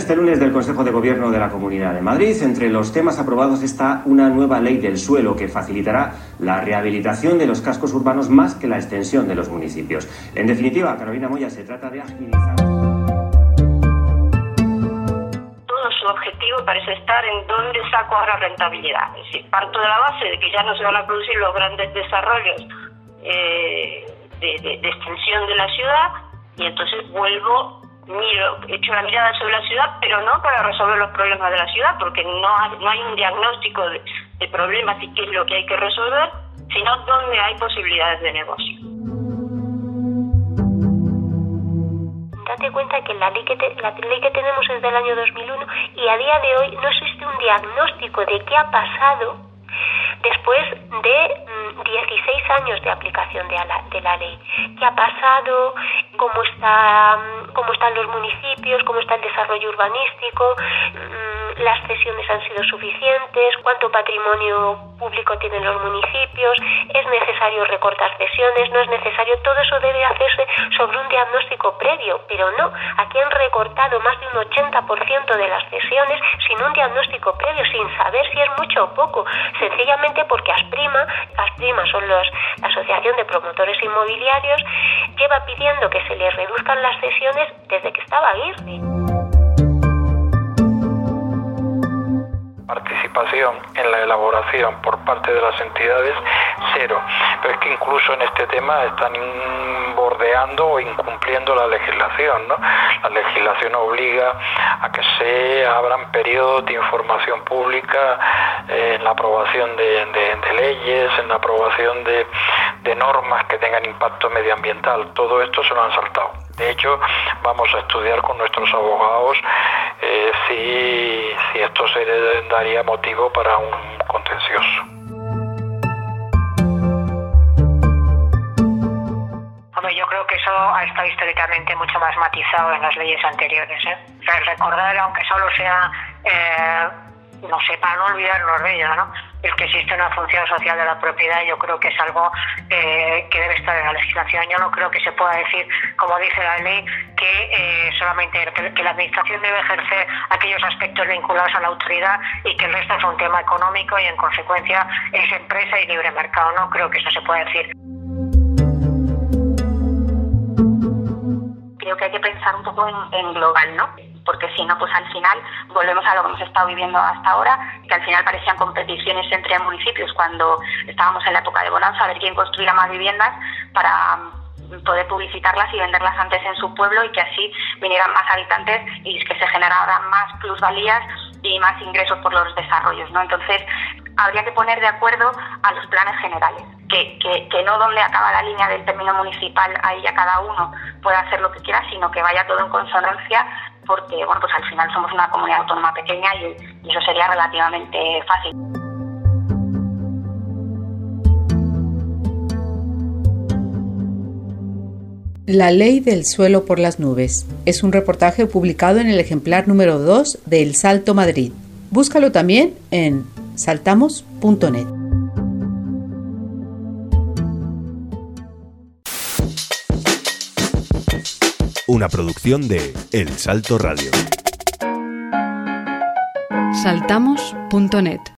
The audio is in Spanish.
este lunes del Consejo de Gobierno de la Comunidad de Madrid. Entre los temas aprobados está una nueva ley del suelo que facilitará la rehabilitación de los cascos urbanos más que la extensión de los municipios. En definitiva, Carolina Moya, se trata de agilizar. Todo su objetivo parece estar en dónde saco ahora rentabilidad. Es decir, parto de la base de que ya no se van a producir los grandes desarrollos de extensión de la ciudad, y entonces echo la mirada sobre la ciudad, pero no para resolver los problemas de la ciudad, porque no hay un diagnóstico de problemas y qué es lo que hay que resolver, sino dónde hay posibilidades de negocio. Date cuenta que la ley que tenemos es del año 2001 y a día de hoy no existe un diagnóstico de qué ha pasado después de 16 años de aplicación de la ley. ¿Qué ha pasado? ¿Cómo están los municipios? ¿Cómo está el desarrollo urbanístico? ¿Las cesiones han sido suficientes? ¿Cuánto patrimonio público tienen los municipios? ¿Es necesario recortar cesiones? ¿No es necesario? Todo eso debe hacerse sobre un diagnóstico previo, pero no. Aquí han recortado más de un 80% de las cesiones sin un diagnóstico previo, sin saber si es mucho o poco, sencillamente porque Asprima son la Asociación de Promotores Inmobiliarios, lleva pidiendo que se les reduzcan las cesiones desde que estaba Aguirre. Participación en la elaboración por parte de las entidades, cero. Pero es que incluso en este tema están bordeando o incumpliendo la legislación, ¿no? La legislación obliga a que se abran periodos de información pública en la aprobación de leyes, en la aprobación de normas que tengan impacto medioambiental. Todo esto se lo han saltado. De hecho, vamos a estudiar con nuestros abogados si esto se daría motivo para un contencioso. Hombre, yo creo que eso ha estado históricamente mucho más matizado en las leyes anteriores, O sea, recordar, aunque solo sea, para no olvidarnos de ello, ¿no? El que existe una función social de la propiedad, yo creo que es algo que debe estar en la legislación. Yo no creo que se pueda decir, como dice la ley, que solamente que la administración debe ejercer aquellos aspectos vinculados a la autoridad y que el resto es un tema económico y en consecuencia es empresa y libre mercado. No creo que eso se pueda decir. Creo que hay que pensar un poco en global, ¿no? Porque si no, pues al final volvemos a lo que hemos estado viviendo hasta ahora, que al final parecían competiciones entre municipios cuando estábamos en la época de bonanza, a ver quién construirá más viviendas para poder publicitarlas y venderlas antes en su pueblo, y que así vinieran más habitantes y que se generaran más plusvalías y más ingresos por los desarrollos, ¿no? Entonces, habría que poner de acuerdo a los planes generales, que no donde acaba la línea del término municipal, ahí ya cada uno pueda hacer lo que quiera, sino que vaya todo en consonancia, porque pues al final somos una comunidad autónoma pequeña y eso sería relativamente fácil. La ley del suelo por las nubes es un reportaje publicado en el ejemplar número 2 de El Salto Madrid. Búscalo también en saltamos.net. Una producción de El Salto Radio. Saltamos.net